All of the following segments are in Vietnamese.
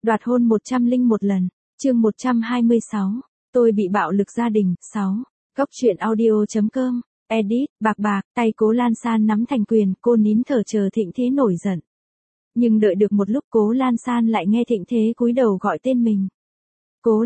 Đoạt hôn 101 lần. Chương 126. Tôi bị bạo lực gia đình. 6. Góc truyện audio.com. Edit. Bạc, tay Cố Lan San nắm thành quyền, cô nín thở chờ Thịnh Thế nổi giận. Nhưng đợi được một lúc Cố Lan San lại nghe Thịnh Thế cúi đầu gọi tên mình. Cố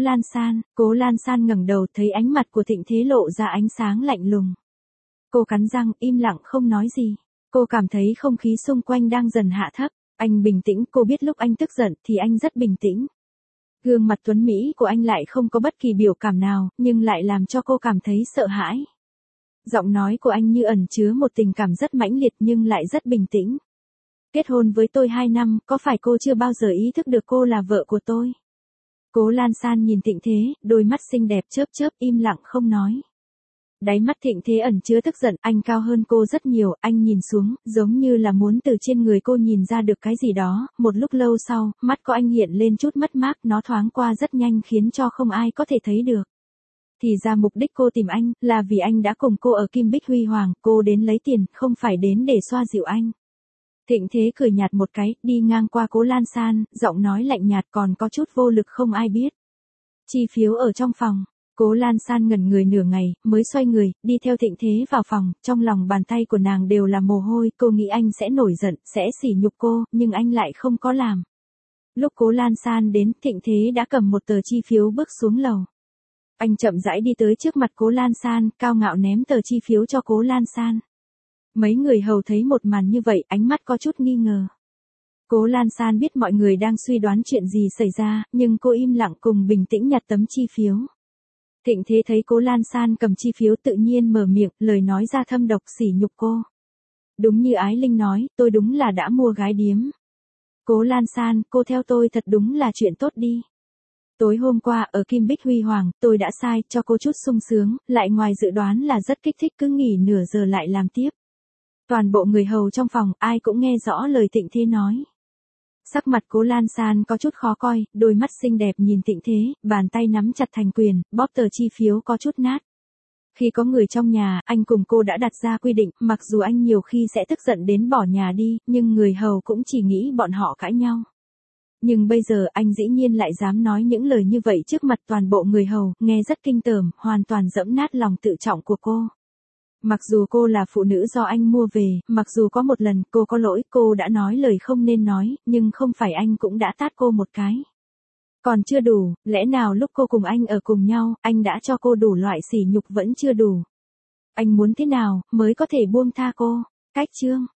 Lan San ngẩng đầu thấy ánh mặt của Thịnh Thế lộ ra ánh sáng lạnh lùng. Cô cắn răng, im lặng không nói gì. Cô cảm thấy không khí xung quanh đang dần hạ thấp. Anh bình tĩnh, cô biết lúc anh tức giận thì anh rất bình tĩnh. Gương mặt tuấn mỹ của anh lại không có bất kỳ biểu cảm nào, nhưng lại làm cho cô cảm thấy sợ hãi. Giọng nói của anh như ẩn chứa một tình cảm rất mãnh liệt nhưng lại rất bình tĩnh. Kết hôn với tôi 2 năm, có phải cô chưa bao giờ ý thức được cô là vợ của tôi? Cố Lan San nhìn Thịnh Thế, đôi mắt xinh đẹp chớp chớp im lặng không nói. Đáy mắt Thịnh Thế ẩn chứa tức giận, anh cao hơn cô rất nhiều, anh nhìn xuống, giống như là muốn từ trên người cô nhìn ra được cái gì đó, một lúc lâu sau, mắt của anh hiện lên chút mất mát, nó thoáng qua rất nhanh khiến cho không ai có thể thấy được. Thì ra mục đích cô tìm anh, là vì anh đã cùng cô ở Kim Bích Huy Hoàng, cô đến lấy tiền, không phải đến để xoa dịu anh. Thịnh Thế cười nhạt một cái, đi ngang qua Cố Lan San, giọng nói lạnh nhạt còn có chút vô lực không ai biết. Chi phiếu ở trong phòng. Cố Lan San ngẩn người nửa ngày, mới xoay người, đi theo Thịnh Thế vào phòng, trong lòng bàn tay của nàng đều là mồ hôi, cô nghĩ anh sẽ nổi giận, sẽ sỉ nhục cô, nhưng anh lại không có làm. Lúc Cố Lan San đến, Thịnh Thế đã cầm một tờ chi phiếu bước xuống lầu. Anh chậm rãi đi tới trước mặt Cố Lan San, cao ngạo ném tờ chi phiếu cho Cố Lan San. Mấy người hầu thấy một màn như vậy, ánh mắt có chút nghi ngờ. Cố Lan San biết mọi người đang suy đoán chuyện gì xảy ra, nhưng cô im lặng cùng bình tĩnh nhặt tấm chi phiếu. Thịnh Thế thấy Cố Lan San cầm chi phiếu tự nhiên mở miệng, lời nói ra thâm độc sỉ nhục cô. Đúng như Ái Linh nói, tôi đúng là đã mua gái điếm. Cố Lan San, cô theo tôi thật đúng là chuyện tốt đi. Tối hôm qua ở Kim Bích Huy Hoàng, tôi đã sai, cho cô chút sung sướng, lại ngoài dự đoán là rất kích thích, cứ nghỉ nửa giờ lại làm tiếp. Toàn bộ người hầu trong phòng, ai cũng nghe rõ lời Thịnh Thế nói. Sắc mặt Cố Lan San có chút khó coi, đôi mắt xinh đẹp nhìn Thịnh Thế, bàn tay nắm chặt thành quyền, bóp tờ chi phiếu có chút nát. Khi có người trong nhà, anh cùng cô đã đặt ra quy định, mặc dù anh nhiều khi sẽ tức giận đến bỏ nhà đi, nhưng người hầu cũng chỉ nghĩ bọn họ cãi nhau. Nhưng bây giờ anh dĩ nhiên lại dám nói những lời như vậy trước mặt toàn bộ người hầu, nghe rất kinh tởm, hoàn toàn dẫm nát lòng tự trọng của cô. Mặc dù cô là phụ nữ do anh mua về, mặc dù có một lần cô có lỗi, cô đã nói lời không nên nói, nhưng không phải anh cũng đã tát cô một cái. Còn chưa đủ, lẽ nào lúc cô cùng anh ở cùng nhau, anh đã cho cô đủ loại sỉ nhục vẫn chưa đủ. Anh muốn thế nào, mới có thể buông tha cô? Cách chương.